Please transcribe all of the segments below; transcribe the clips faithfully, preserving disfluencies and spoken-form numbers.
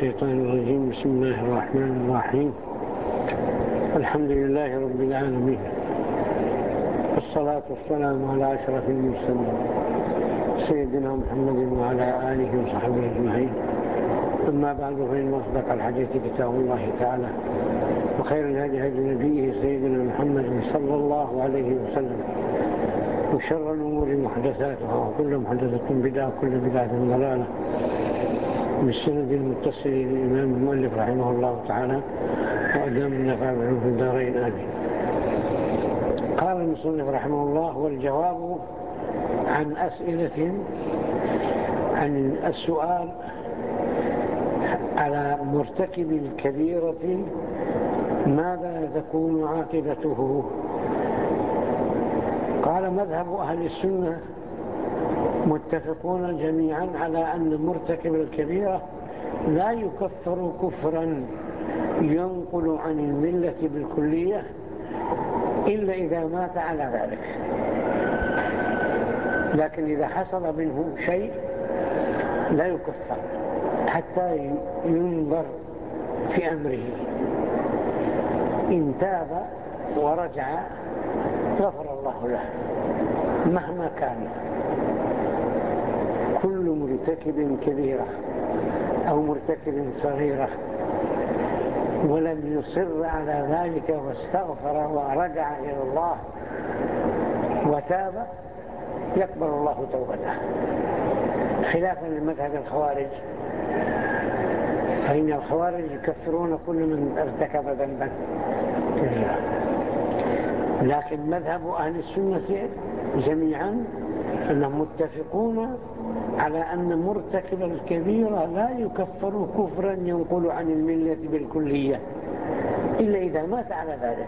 الشيطان الرجيم. بسم الله الرحمن الرحيم. الحمد لله رب العالمين، والصلاة والسلام على أشرف المرسلين سيدنا محمد وعلى آله وصحبه أجمعين. أما بعد، فإن أصدق الحديث كتاب الله تعالى، وخير الهدي هدي نبيه سيدنا محمد صلى الله عليه وسلم، وشر الأمور محدثاتها، وكل محدثة بدعة، وكل بدعة ضلالة. بالسند المتصل للإمام المؤلف رحمه الله تعالى، وأدام النفع به في الدارين آمين. قال المصنف رحمه الله: والجواب عن أسئلة عن السؤال على مرتكب الكبيرة ماذا تكون عاقبته. قال: مذهب أهل السنة متفقون جميعا على أن مرتكب الكبيرة لا يكفر كفرا ينقل عن الملة بالكلية إلا إذا مات على ذلك، لكن إذا حصل منه شيء لا يكفر حتى ينظر في أمره. إن تاب ورجع غفر الله له مهما كان. كل مرتكب كبيرة أو مرتكب صغيرة ولم يصر على ذلك واستغفر ورجع إلى الله وتاب يقبل الله توبته، خلافا لمذهب الخوارج، فإن الخوارج يكفرون كل من ارتكب ذنبا كبيرا. لكن مذهب أهل السنة جميعا أنهم متفقون على أن مرتكب الكبيرة لا يكفر كفرا ينقل عن الملة بالكلية إلا إذا مات على ذلك،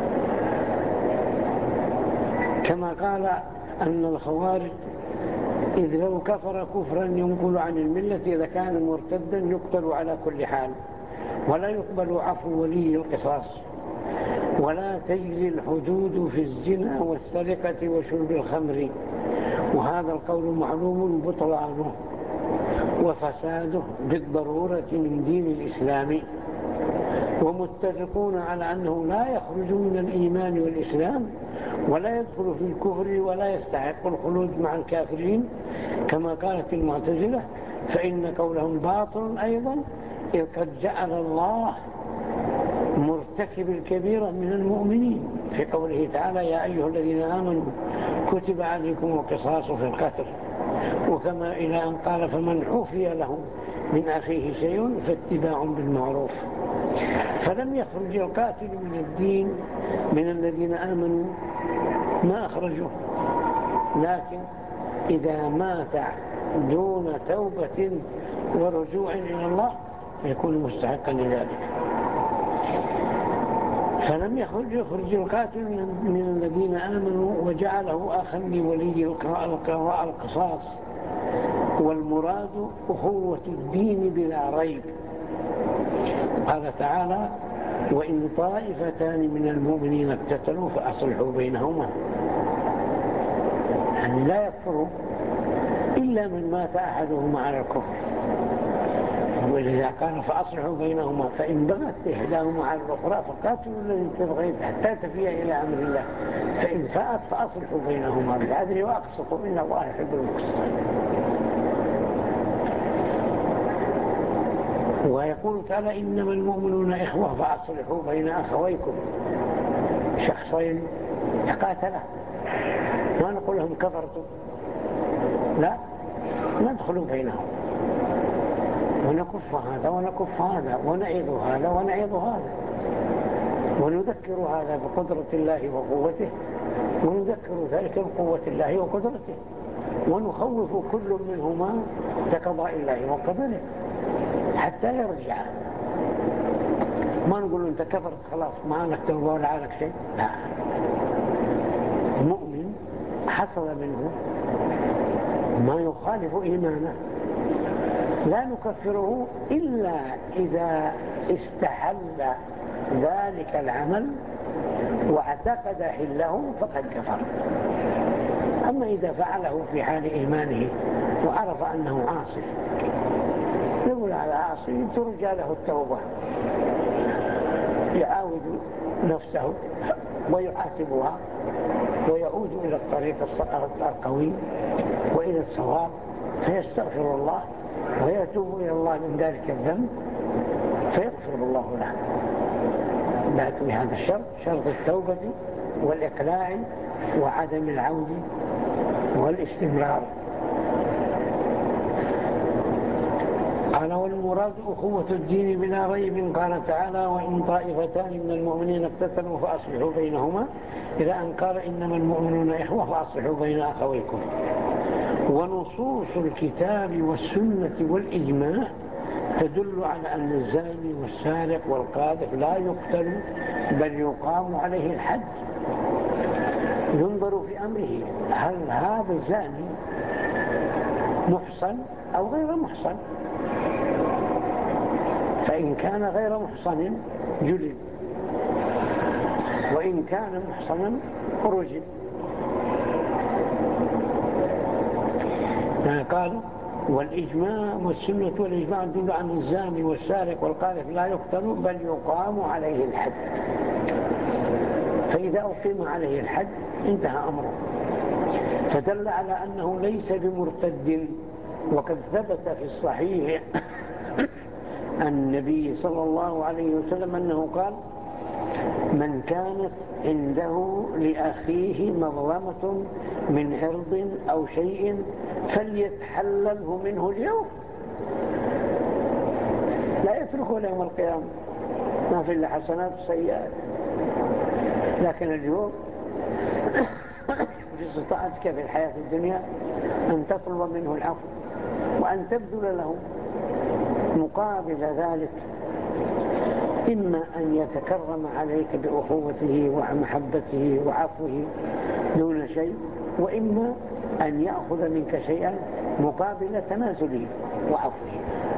كما قال أن الخوارج إذ لو كفر كفرا ينقل عن الملة إذا كان مرتدا يقتل على كل حال، ولا يقبل عفو ولي القصاص، ولا تجري الحدود في الزنا والسرقة وشرب الخمر. وهذا القول معلوم بطلانه وفساده بالضرورة من دين الإسلام، ومتفقون على أنه لا يخرج من الإيمان والإسلام ولا يدخل في الكفر ولا يستحق الخلود مع الكافرين، كما قالت المعتزلة، فإن قولهم باطل أيضا، إذ قد جعل الله مرتكب الكبيرة من المؤمنين في قوله تعالى: يا أيها الذين آمنوا كتب عليكم القصاص في القتل، وكما إلى أن قال: فمن عفي له من أخيه شيء فاتباع بالمعروف. فلم يخرج القاتل من الدين من الذين آمنوا، ما أخرجوه، لكن إذا مات دون توبة ورجوع إلى الله يكون مستحقا لذلك. فلم يخرج يخرج القاتل من الذين آمنوا وجعله أخا لولي القصاص، والمراد أخوة الدين بلا ريب. قال تعالى: وإن طائفتان من المؤمنين اقتتلوا فأصلحوا بينهما. يعني لا يكفر إلا من مات أحدهما على الكفر، ولذا قال: فأصلحوا بينهما فإن بغت إحداهما على الأخرى فقاتلوا الذي تبغي حتى تفيء إلى أمر الله فإن فاءت فأصلحوا بينهما بالعدل وأقسطوا إن الله يحب المقسطين. ويقول تعالى: إنما المؤمنون إخوة فأصلحوا بين أخويكم. شخصين يقاتلا ما نقول لهم كفرتم، لا، ندخل بينهم ونكف هذا ونكف هذا ونعيض هذا ونعيض هذا، ونذكر هذا بقدرة الله وقوته، ونذكر ذلك بقوة الله وقدرته، ونخوف كل منهما بقضاء الله وقدره حتى يرجع. ما نقول أنت كفرت خلاص ما لك توبة ولا عليك شيء، لا. المؤمن حصل منه ما يخالف إيمانه لا نكفره إلا إذا استحل ذلك العمل واعتقد حله فقد كفر. أما إذا فعله في حال إيمانه وعرف أنه عاصي يقول على عاصي ترجى له التوبة، يعاود نفسه ويحاسبها ويعود إلى الطريق القوي وإلى الصواب، فيستغفر الله ويتوب إلى الله من ذلك الذنب فيغفر الله له. لكن هذا الشرط، شرط التوبة والإقلاع وعدم العود والاستمرار. قال والمراد أخوة الدين بلا ريب. قال تعالى وإن طائفتان من المؤمنين اقتتلوا فأصلحوا بينهما، إلى أن قال إنما المؤمنون إخوة فأصلحوا بين أخويكم. ونصوص الكتاب والسنة والإجماع تدل على أن الزاني والسارق والقاذف لا يقتل بل يقام عليه الحد. ينظر في أمره، هل هذا الزاني محصن أو غير محصن؟ فإن كان غير محصن جلد، وإن كان محصنا رجم. قال والإجماع والسنة والإجماع يدل عن الزاني والسارق والقاذف لا يقتل بل يقام عليه الحد. فإذا أقيم عليه الحد انتهى أمره، فدل على أنه ليس بمرتد. وقد ثبت في الصحيح النبي صلى الله عليه وسلم أنه قال من كانت عنده لأخيه مظلمة من عرض أو شيء فليتحلله منه اليوم، لا يتركه ليوم القيامة، ما في إلا حسنات وسيئات. لكن اليوم في استطاعتك في الحياة الدنيا أن تطلب منه العفو وأن تبذل له مقابل ذلك، إما أن يتكرم عليك بأخوته ومحبته وعفوه دون شيء، وإما أن يأخذ منك شيئا مقابل تنازله وعفوه.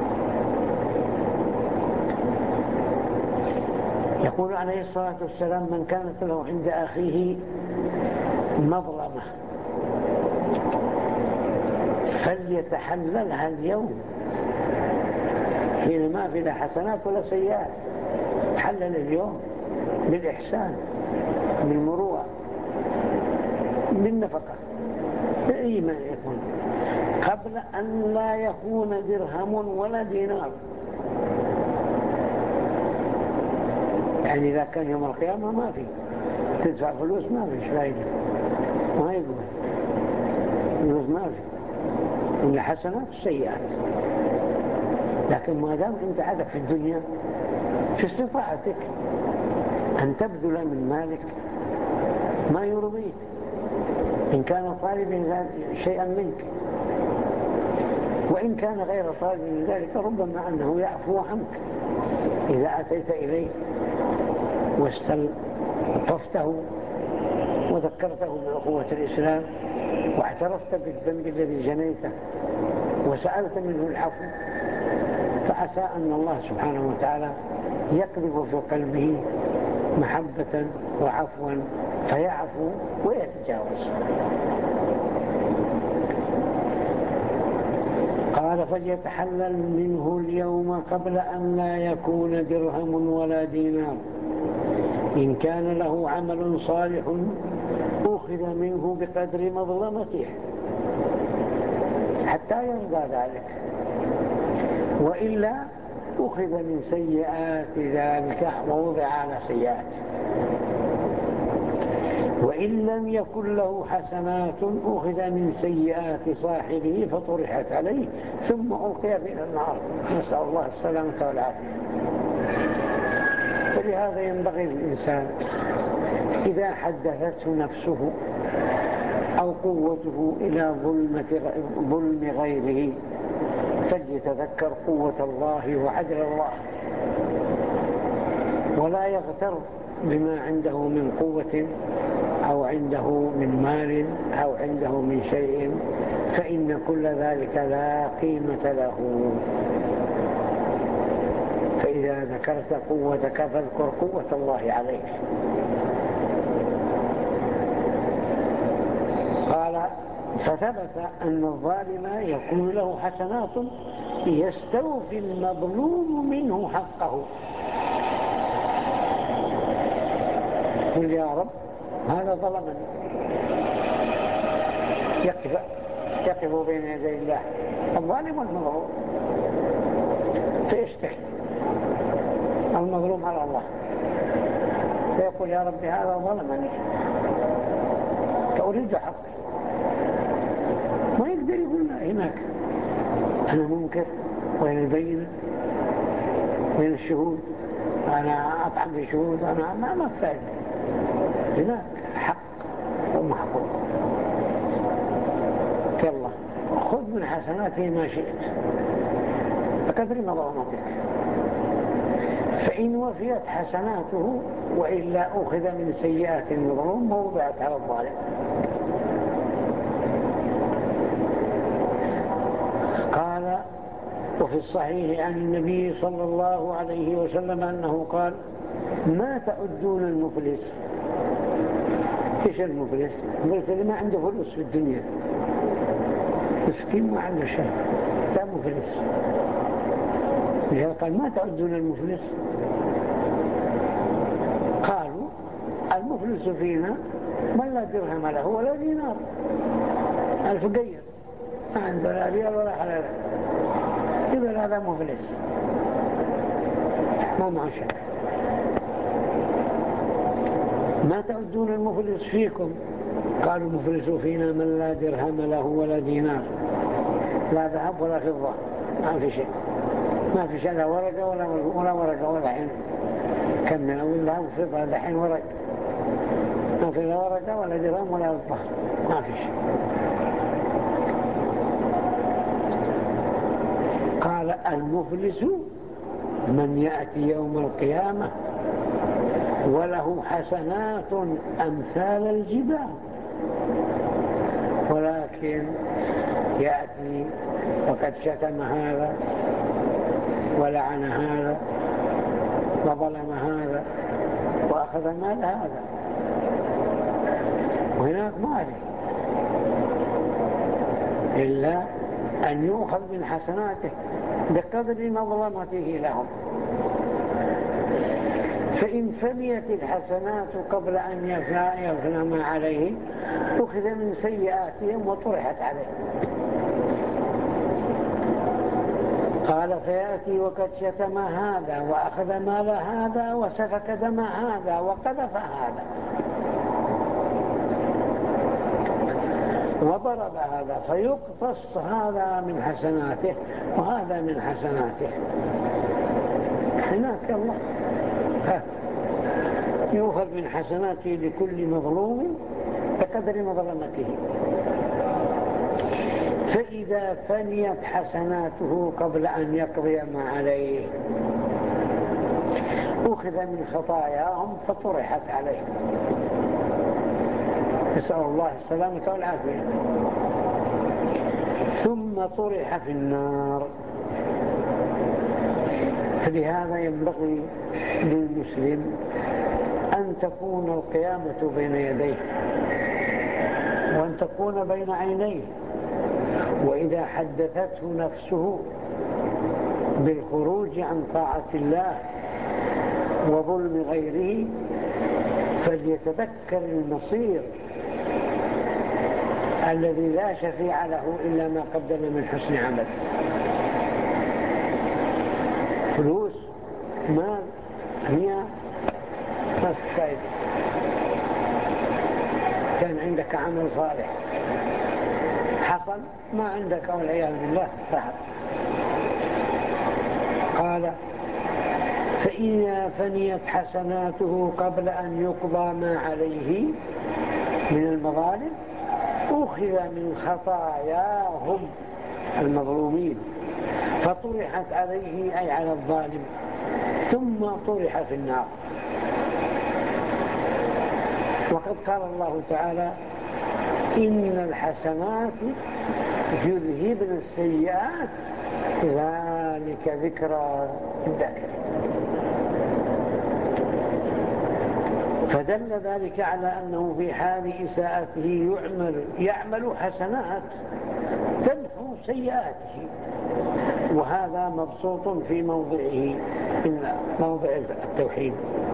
يقول عليه الصلاة والسلام من كانت له عند أخيه مظلمة فليتحللها اليوم، حين ما في لا حسنات ولا سيئات. حلل اليوم بالإحسان، بالمروءة، بالنفقة، بأي ما يكون، قبل أن لا يكون درهم ولا دينار. يعني إذا كان يوم القيامة ما في تدفع فلوس، ما فيش فايدة، ما يقبل فلوس، ما في إلا حسنات السيئات. لكن ما دام أنت عادك في الدنيا في استطاعتك أن تبذل من مالك ما يرضيك، إن كان طالبا شيئا منك، وإن كان غير طالب من ذلك ربما أنه يعفو عنك إذا أتيت إليه واستلطفته وذكرته بأخوة الإسلام واعترفت بالذنب الذي جنيته وسألت منه العفو، فعسى أن الله سبحانه وتعالى يقذف في قلبه محبة وعفوا فيعفو ويتجاوز. قال فليتحلل منه اليوم قبل أن لا يكون درهم ولا دينار. إن كان له عمل صالح أخذ منه بقدر مظلمته حتى يرضى ذلك، وإلا أخذ من سيئات ذلك ووضع على سيئات. وإن لم يكن له حسنات أخذ من سيئات صاحبه فطرحت عليه ثم ألقي إلى النار، نسأل الله السلامة والعافية. فلهذا ينبغي للإنسان إذا حدثته نفسه أو قوته إلى ظلم غيره فليتذكر قوة الله وعدل الله، ولا يغتر بما عنده من قوة أو عنده من مال أو عنده من شيء، فإن كل ذلك لا قيمة له. فإذا ذكرت قوتك فاذكر قوة الله عليك. قال فثبت أن الظالم يكون له حسنات يستوفي المظلوم منه حقه. قل يا رب هذا ظلمني، يقف يقف بين يدي الله الظالم والمظلوم، فيشتكي المظلوم على الله، فيقول يا رب هذا ظلمني فأريد حقي. ما يقدر يقول هناك أنا منكر، وين البينة، وين الشهود، أنا أطعم في شهود، أنا ما ما فايد. هناك حق ومحقوق. يلا خذ من حسناته ما شئت بقدر مظلمتك، فإن وفيت حسناته وإلا أخذ من سيئات المظلوم موضعت على الظالم. قال وفي الصحيح عن النبي صلى الله عليه وسلم أنه قال ما تعدون المفلس. إيش المفلس؟ المفلس اللي ما عنده فلوس في الدنيا، مسكين ما عنده شيء، ده مفلس. لهذا قال ما تعدون المفلس. قالوا المفلس فينا من لا درهم له ولا دينار، الفقير ما عنده لا ريال ولا حلال، يقول هذا مفلس ما معه شيء. ما تعدون المفلس فيكم؟ قالوا المفلس فينا من لا درهم له ولا دينار، لا ذهب ولا فضة، ما في شيء، ما في شيء لا ورقة ولا ولا ورقة ولا حين كم من أول ذهب وفضة دحين ورق، ما في لا ورقة ولا درهم ولا فضة، ما في شيء. قال المفلس من يأتي يوم القيامة وله حسنات أمثال الجبال، ولكن يأتي وقد شتم هذا ولعن هذا وظلم هذا وأخذ مال هذا، وهناك ما عليه إلا أن يؤخذ من حسناته بقدر مظلمته لهم. فإن فنيت الحسنات قبل أن يفنى ما عليه أخذ من سيئاتهم وطرحت عليه. قال فيأتي وقد شتم هذا وأخذ مال هذا وسفك دم هذا وقذف هذا وضرب هذا، فيقتص هذا من حسناته وهذا من حسناته. هناك الله يؤخذ من حسناته لكل مظلوم بقدر مظلمته. فإذا فنيت حسناته قبل أن يقضي ما عليه أخذ من خطاياهم فطرحت عليه. نسأل الله السلامة والعافية. ثم طرح في النار. فلهذا ينبغي للمسلم أن تكون القيامة بين يديه وأن تكون بين عينيه، وإذا حدثته نفسه بالخروج عن طاعة الله وظلم غيره فليتذكر المصير الذي لا شفيع له إلا ما قدم من حسن عمل. فلوس مال هي ما في فائدة. كان عندك عمل صالح حصل ما عندك والعياذ بالله فهد. قال فإذا فنيت حسناته قبل أن يقضى ما عليه من المظالم أخذ من خطاياهم المظلومين فطرحت عليه أي على الظالم ثم طرح في النار. وقد قال الله تعالى إن الحسنات يذهبن السيئات ذلك ذكرى للذاكرين. فدل ذلك على أنه في حال إساءته يعمل, يعمل حسنات تمحو سيئاته وهذا مبسوط في موضعه من موضع التوحيد.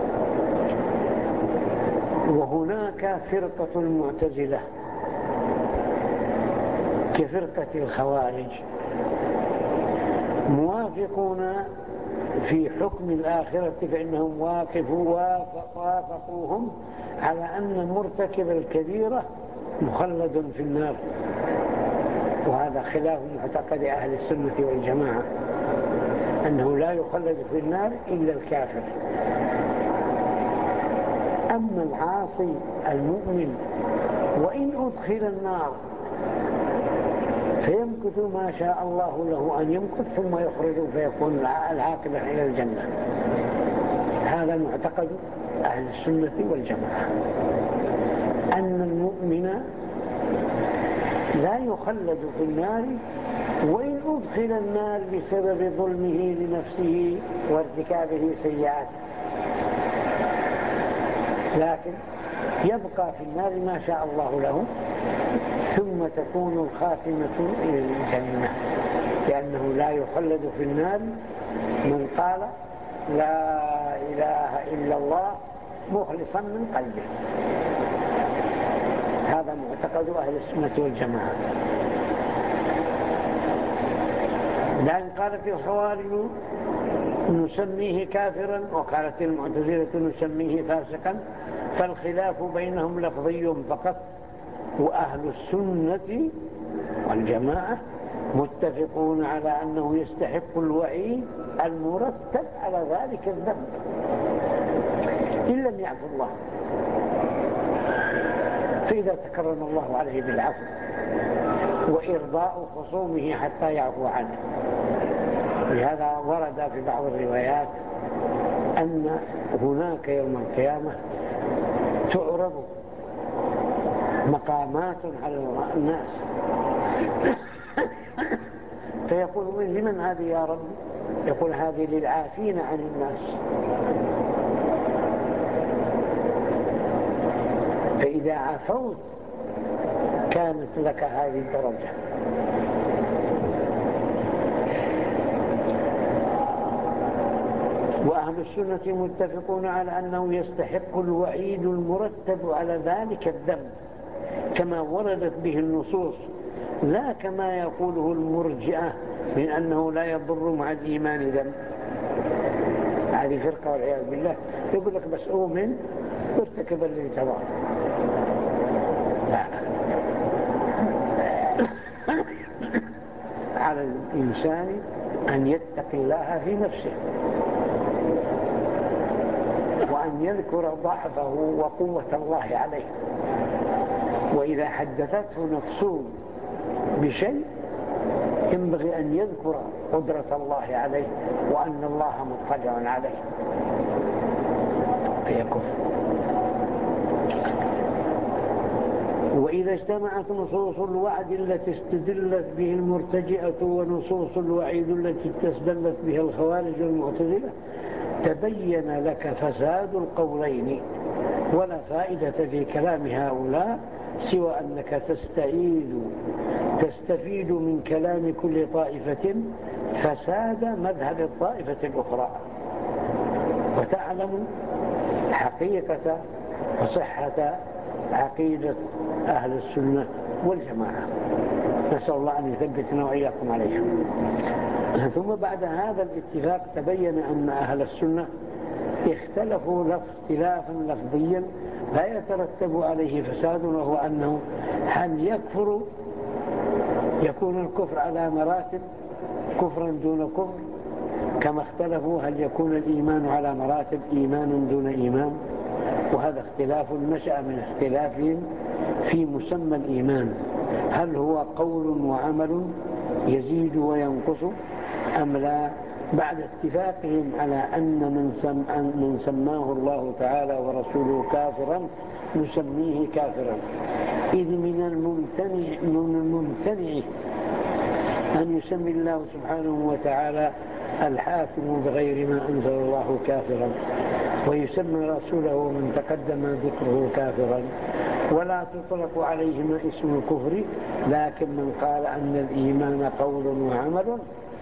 وهناك فرقة المعتزلة كفرقة الخوارج موافقون في حكم الآخرة، فإنهم واقفوا وافقوهم على أن مرتكب الكبيرة مخلد في النار، وهذا خلاف معتقد أهل السنة والجماعة، أنه لا يخلد في النار إلا الكافر. أما العاصي المؤمن وإن أدخل النار فيمكث ما شاء الله له أن يمكث ثم يخرج فيكون العاقبة إلى الجنة. هذا معتقد أهل السنة والجماعة، أن المؤمن لا يخلد في النار وإن أدخل النار بسبب ظلمه لنفسه وارتكابه سيئات، لكن يبقى في النار ما شاء الله له، ثم تكون الخاتمة إلى الجنة، لأنه لا يخلد في النار من قال لا إله إلا الله مخلصا من قلبه. هذا معتقد أهل السنة والجماعة. لأن قالت الخوارج نسميه كافرا وقالت المعتزلة نسميه فاسقا، فالخلاف بينهم لفظي فقط، وأهل السنة والجماعة متفقون على أنه يستحق الوعيد المرتب على ذلك الذنب إن لم يعفو الله، فإذا تكرم الله عليه بالعفو وإرضاء خصومه حتى يعفو عنه. لهذا ورد في بعض الروايات أن هناك يوم القيامة تعرض مقامات على الناس فيقول لمن هذه يا رب؟ يقول هذه للعافين عن الناس. فإذا عفوت كانت لك هذه الدرجة. وأهل السنة متفقون على أنه يستحق الوعيد المرتب على ذلك الذنب كما وردت به النصوص، لا كما يقوله المرجئة من أنه لا يضر مع الإيمان ذنب. هذه فرقة والعياذ بالله، يقول لك بس أؤمن وارتكب الذي تبع. على الإنسان أن يتقي الله في نفسه وأن يذكر ضعفه وقوة الله عليه، وإذا حدثته نفسه بشيء ينبغي أن يذكر قدرة الله عليه وأن الله مطلع عليه فيكف. وإذا اجتمعت نصوص الوعد التي استدلت به المرتجئة ونصوص الوعيد التي استدلت بها الخوارج والمعتزلة تبين لك فساد القولين، ولا فائدة في كلام هؤلاء سوى أنك تستعيد تستفيد من كلام كل طائفة فساد مذهب الطائفة الأخرى، وتعلم حقيقة وصحة عقيدة أهل السنة والجماعة. نسأل الله أن يثبتنا وإياكم عليهم. ثم بعد هذا الاتفاق تبين أن أهل السنة اختلفوا اختلافا لفظيا لا يترتب عليه فساد، وهو أنه هل يكفر يكون الكفر على مراتب كفرا دون كفر، كما اختلفوا هل يكون الإيمان على مراتب إيمان دون إيمان. وهذا اختلاف نشأ من اختلاف في مسمى الإيمان، هل هو قول وعمل يزيد وينقص أم لا، بعد اتفاقهم على أن من, سم من سماه الله تعالى ورسوله كافرا نسميه كافرا، إذ من الممتنع, من الممتنع أن يسمي الله سبحانه وتعالى الحاكم بغير ما أنزل الله كافرا، ويسمى رسوله من تقدم ذكره كافرا، ولا تطلق عليهما اسم الكفر، لكن من قال أن الإيمان قول وعمل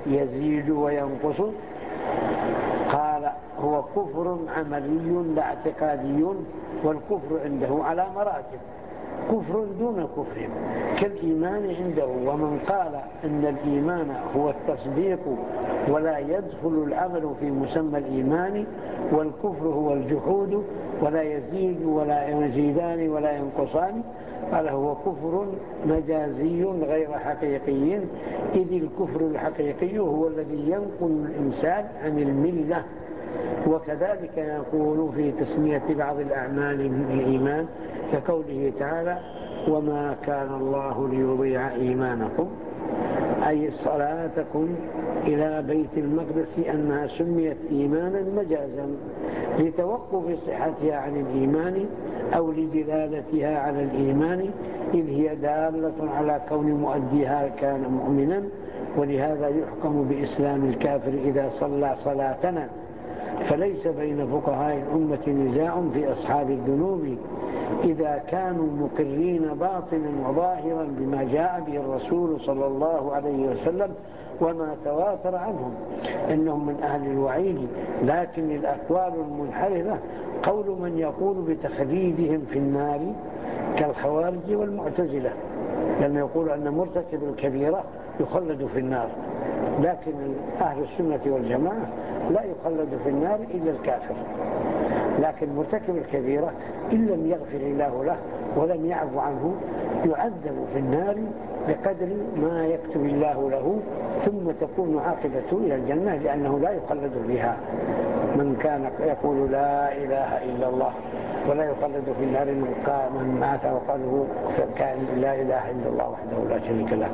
يزيد وينقص؟ قال هو كفر عملي لا اعتقادي، والكفر عنده على مراتب، كفر دون كفر كالإيمان عنده. ومن قال إن الإيمان هو التصديق ولا يدخل العمل في مسمى الإيمان، والكفر هو الجحود ولا يزيد ولا يزيدان ولا ينقصان، قال هو كفر مجازي غير حقيقي، إذ الكفر الحقيقي هو الذي ينقل الإنسان عن الملة. وكذلك يقول في تسمية بعض الأعمال الإيمان كقوله تعالى وما كان الله ليضيع إيمانكم، أي صلاتكم إلى بيت المقدس أنها سميت إيمانا مجازا لتوقف صحتها عن الإيمان أو لدلالتها على الإيمان، إذ هي دالة على كون مؤديها كان مؤمنا، ولهذا يحكم بإسلام الكافر إذا صلى صلاتنا. فليس بين فقهاء الأمة نزاع في أصحاب الذنوب إذا كانوا مقرين باطنا وظاهرا بما جاء به الرسول صلى الله عليه وسلم وما تواتر عنهم إنهم من أهل الوعيد. لكن الأقوال المنحرفة قول من يقول بتخليدهم في النار كالخوارج والمعتزلة، لما يقول أن مرتكب الكبيرة يخلد في النار، لكن أهل السنة والجماعة لا يخلد في النار إلا الكافر، لكن مرتكب الكبيرة إن لم يغفر الله له ولم يعفو عنه يعذب في النار بقدر ما يكتب الله له، ثم تكون عاقبته إلى الجنة لأنه لا يخلد فيها. من كان يقول لا إله إلا الله ولا يخلد في النار من مات وقاله كان لا إله إلا الله وحده لا شريك له.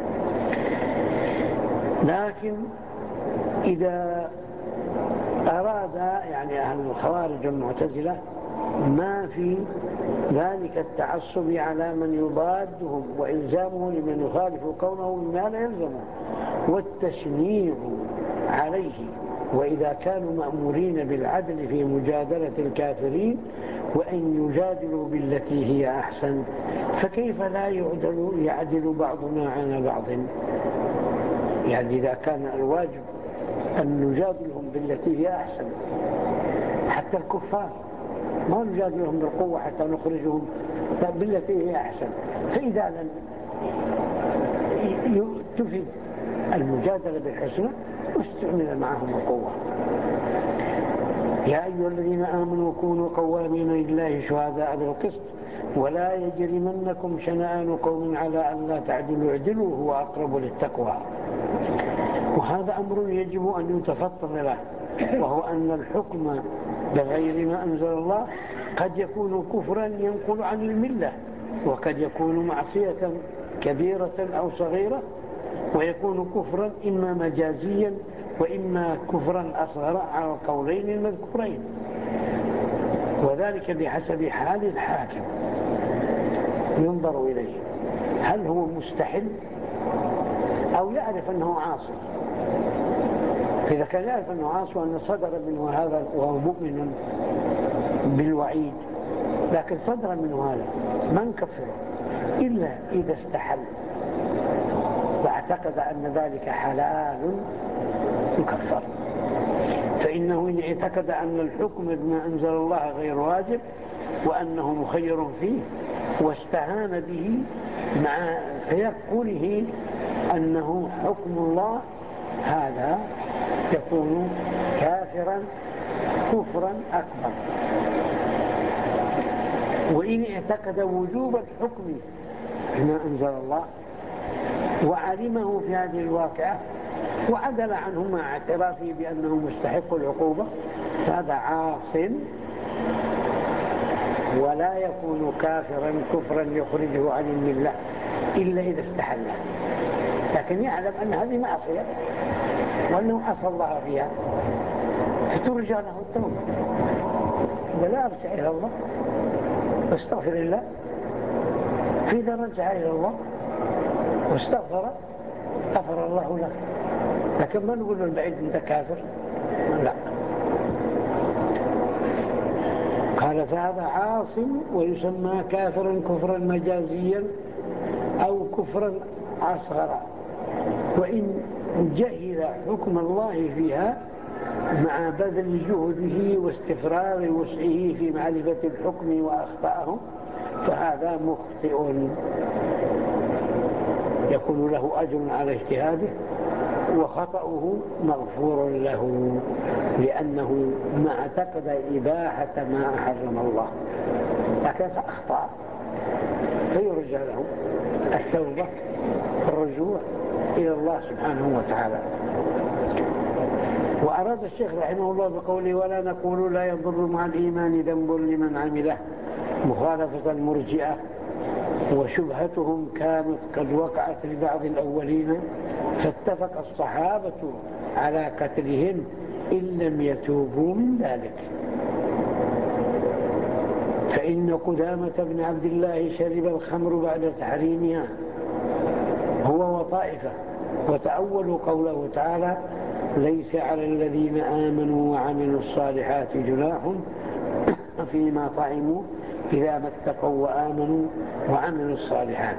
لكن إذا أراد يعني أهل الخوارج والمعتزلة ما في ذلك التعصب على من يضادهم وإلزامه لمن يخالف قوله بما لا يلزمه والتشنيع عليه، وإذا كانوا مأمورين بالعدل في مجادلة الكافرين وأن يجادلوا بالتي هي أحسن، فكيف لا يعدل, يعدل بعضنا عن بعض؟ يعني إذا كان الواجب أن نجادلهم بالتي هي أحسن، حتى الكفار ما نجادلهم بالقوة حتى نخرجهم بالتي هي أحسن، فإذا لم تفيد المجادلة بالحسنى واستعمل معهم القوة. يا أيها الذين آمنوا كونوا قوامين لله شهداء بالقسط ولا يجرمنكم شنآن قوم على أن لا تعدلوا اعدلوا هو أقرب للتقوى. وهذا أمر يجب أن يتفطن له، وهو أن الحكم بغير ما أنزل الله قد يكون كفرا ينقل عن الملة، وقد يكون معصية كبيرة أو صغيرة، ويكون كفرا إما مجازيا وإما كفرا أصغر على القولين المذكورين، وذلك بحسب حال الحاكم ينظر إليه هل هو مستحل أو يعرف أنه عاصي. إذا كان يعرف أنه عاصي وأن صدر منه هذا وهو مؤمن بالوعيد، لكن صدر منه هذا ما نكفره إلا إذا استحل واعتقد أن ذلك حلال يكفر. فإنه إن اعتقد أن الحكم بما أنزل الله غير واجب وأنه مخير فيه واستهان به مع تيقنه أنه حكم الله، هذا يكون كافرا كفرا أكبر. وإن اعتقد وجوب الحكم بما أنزل الله وعلمه في هذه الواقعة وعدل عنه مع اعترافه بأنه مستحق العقوبة، هذا عاص ولا يكون كافرا كفرا يخرجه عن الملة إلا إذا استحله، لكن يعلم أن هذه معصية وأنه عصى الله فيها فترجى له التوبة. ولا أرجع إلى الله واستغفر الله، فإذا رجع إلى الله واستغفر غفر الله له. لكن ما نقول له البعيد أنت كافر، لا. قال فهذا عاص ويسمى كافرا كفرا مجازيا أو كفرا أصغر. وإن جهل حكم الله فيها مع بذل جهده واستفراغ وسعه في معرفة الحكم وأخطأه، فهذا مخطئ يكون له أجر على اجتهاده، وخطأه مغفور له لأنه ما اعتقد إباحة ما حرم الله، لكن فأخطأ، فيرجى له التوبة والرجوع إلى الله سبحانه وتعالى. وأراد الشيخ رحمه الله بقوله ولا نقول لا يضر مع الإيمان ذنب لمن عمله مخالفة المرجئة، وشبهتهم كانت قد وقعت لبعض الأولين، فاتفق الصحابة على قتلهم إن لم يتوبوا من ذلك. فإن قدامة بن عبد الله شرب الخمر بعد تحريمها هو وطائفة، وتأولوا قوله تعالى ليس على الذين آمنوا وعملوا الصالحات جناح فيما طعموا إذا ما اتقوا وآمنوا وعملوا الصالحات.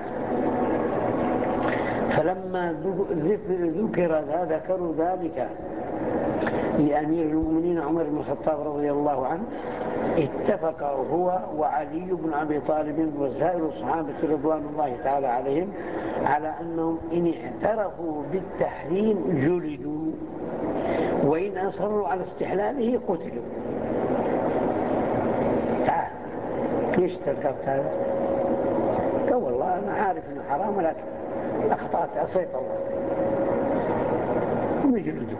فلما ذكر ذا ذكروا ذلك لأمير المؤمنين عمر بن الخطاب رضي الله عنه، اتفق هو وعلي بن أبي طالب وسائر الصحابة رضوان الله تعالى عليهم على أنهم إن اعترفوا بالتحريم جلدوا، وإن أصروا على استحلاله قتلوا. تعال ليش تذكرت هذا؟ قال والله أنا عارف أنه حرام ولكن أخطأت أصيت الله، ويجلدوا،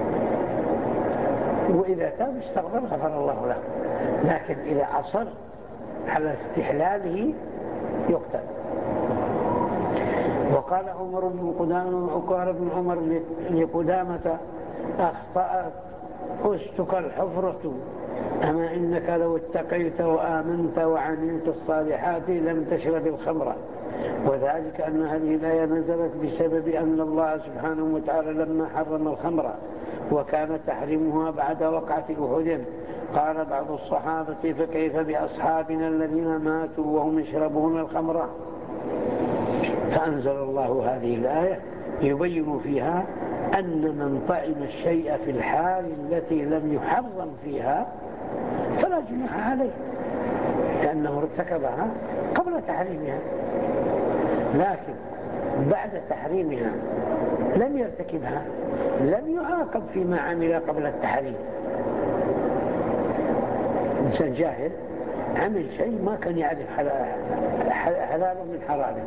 وإذا تاب استغفر غفر الله له، لكن إذا أصر على استحلاله يقتل. وقال عمر بن قدامة وقال ابن عمر لقدامة أخطأت أستك الحفرة، أما إنك لو اتقيت وآمنت وعملت الصالحات لم تشرب الخمر، وذلك أن هذه الآية نزلت بسبب أن الله سبحانه وتعالى لما حرم الخمر وكان تحريمها بعد وقعة أحد قال بعض الصحابة فكيف بأصحابنا الذين ماتوا وهم يشربون الخمر؟ فأنزل الله هذه الآية يبين فيها أن من طعم الشيء في الحال التي لم يحرم فيها فلا جناح عليه، لأنه ارتكبها قبل تحريمها، لكن بعد تحريمها لم يرتكبها لم يعاقب فيما عمل قبل التحريم. إنسان جاهل عمل شيء ما كان يعرف حلاله من حرامه،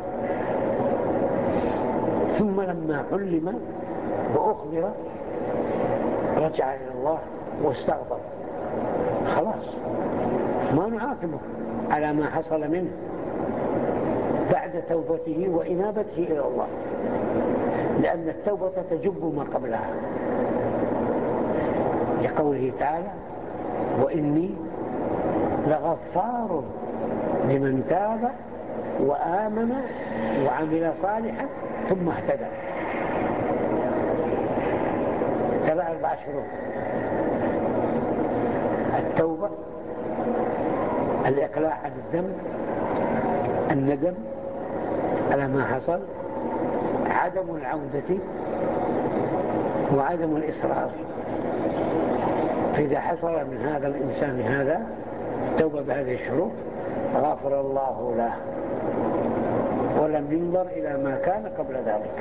ثم لما علم وأخبر رجع إلى الله واستغفر، خلاص ما نعاقبه على ما حصل منه بعد توبته وإنابته إلى الله، لأن التوبة تجب ما قبلها، لقوله تعالى وإني لغفار لمن تاب وآمن وعمل صالحا ثم اهتدى. تبع أربع شروط: التوبة، الإقلاع عن الذنب، الندم على ما حصل، عدم العودة، وعدم الإصرار. فإذا حصل من هذا الإنسان هذا توبة بهذه الشروط غفر الله له ولم ينظر إلى ما كان قبل ذلك،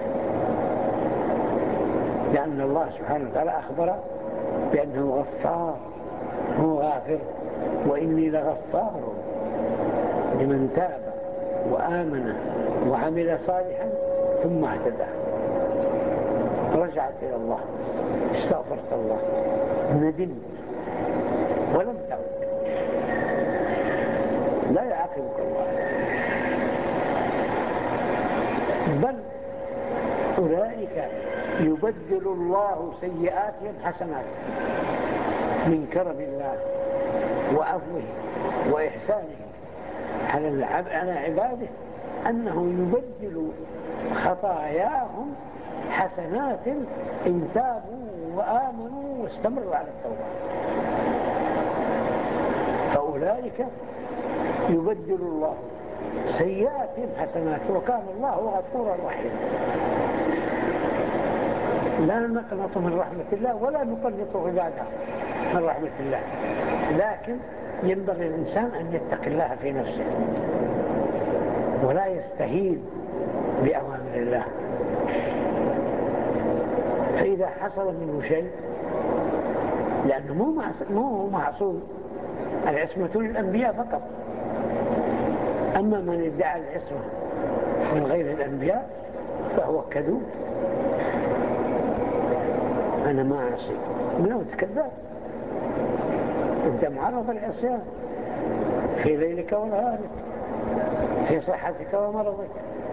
لأن الله سبحانه وتعالى أخبر بأنه غفار، هو غافر، وإني لغفار لمن تاب وآمن وعمل صالحا ثم اهتدى. رجعت إلى الله، استغفرت الله، ندمت ولم تعد، لا يعاقبك الله، بل أولئك يبدل الله سيئاتهم حسنات من كرم الله وعفوه وإحسانه على عباده، أنه يبدل خطاياهم حسنات إن تابوا وآمنوا واستمروا على التوبة. فأولئك يبدل الله سيئاتهم حسنات وكان الله غفورا رحيما. لا نقنط من رحمة الله ولا نقنط عباده من رحمة الله، لكن ينبغي الإنسان أن يتقي الله في نفسه ولا يستهين بأوامر الله. فإذا حصل منه شيء، لأنه مو معصوم، العصمة للأنبياء فقط، أما من ادعى العصمة من غير الأنبياء فهو كذوب. أنا ما أعصي، من كذاب، أنت معرض للعصيان في ليلك ونهارك، في صحتك ومرضك،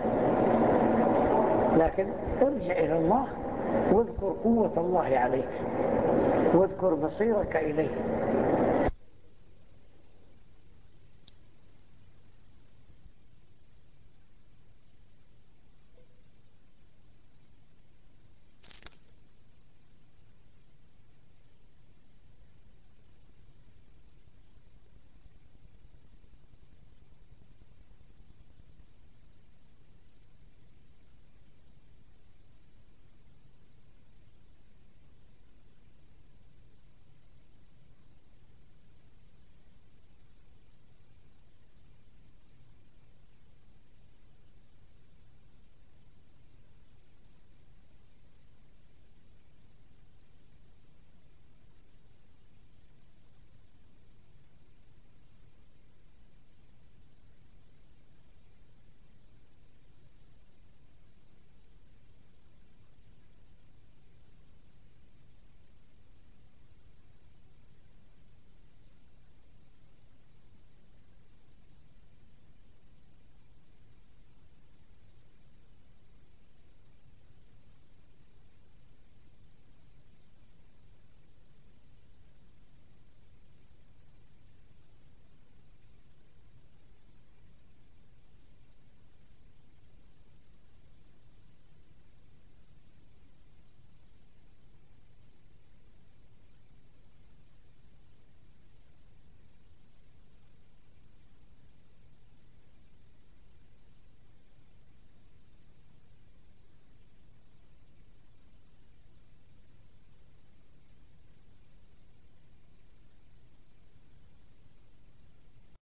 لكن ارجع إلى الله واذكر قوة الله عليك واذكر بصيرك إليه